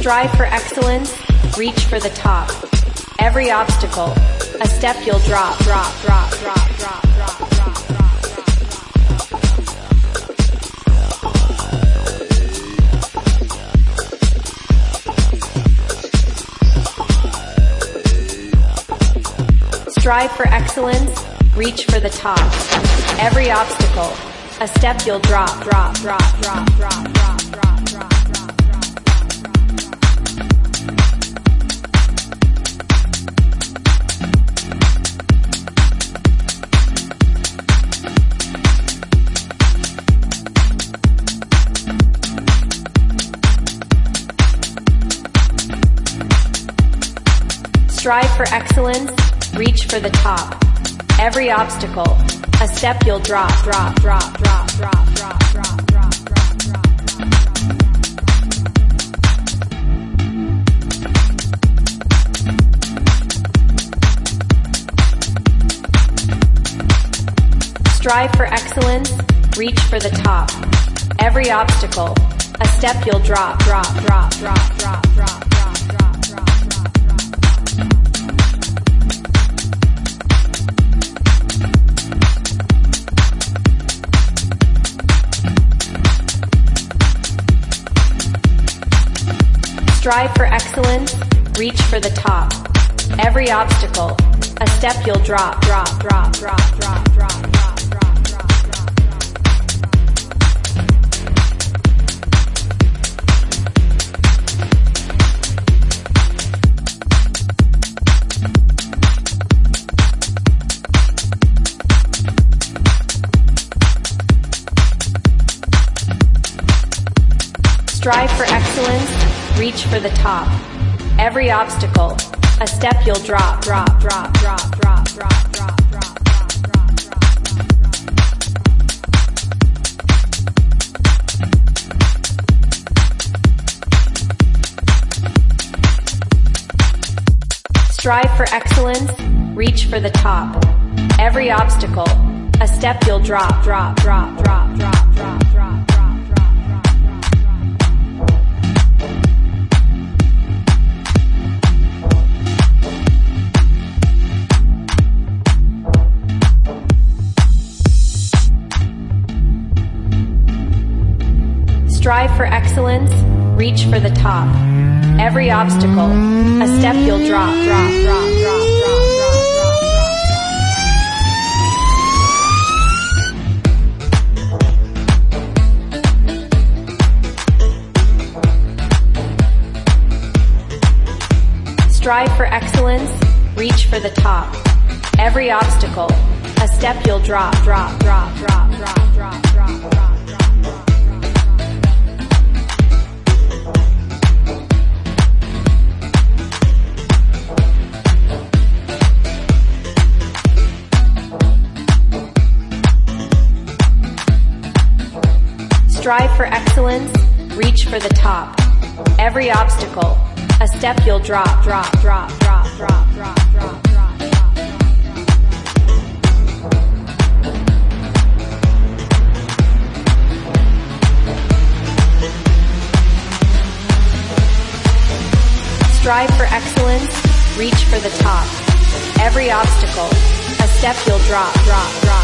Strive for excellence, reach for the top. Every obstacle, a step you'll drop, drop, drop, drop, drop, drop, drop, drop. Strive for excellence, reach for the top. Every obstacle, a step you'll drop, drop, drop, drop, drop, drop, drop, drop, drop. Strive for excellence, reach for the top. Every obstacle, a step you'll drop, drop, drop, drop, drop, drop, drop, drop, drop, drop. Strive for excellence, reach for the top. Every obstacle, a step you'll drop, drop, drop, drop, drop, drop. Strive for excellence, reach for the top. Every obstacle, a step you'll drop, drop, drop, drop, drop, drop, drop, drop, drop, drop. Strive for excellence, reach for the top. Every obstacle, a step you'll drop, drop, drop, drop, drop, drop, drop, drop, drop, drop. Strive for excellence, reach for the top. Every obstacle, a step you'll drop, drop, drop, drop, drop, drop, drop. Strive for excellence, reach for the top. Every obstacle, a step you'll drop, drop, drop, drop, drop, drop. Strive for excellence, reach for the top. Every obstacle, a step you'll drop, drop, drop, drop, drop, drop, drop, drop. Strive for excellence, reach for the top. Every obstacle, a step you'll drop, drop, drop, drop, drop, drop, drop, drop, drop. Strive for excellence, reach for the top. Every obstacle, a step you'll drop, drop, drop.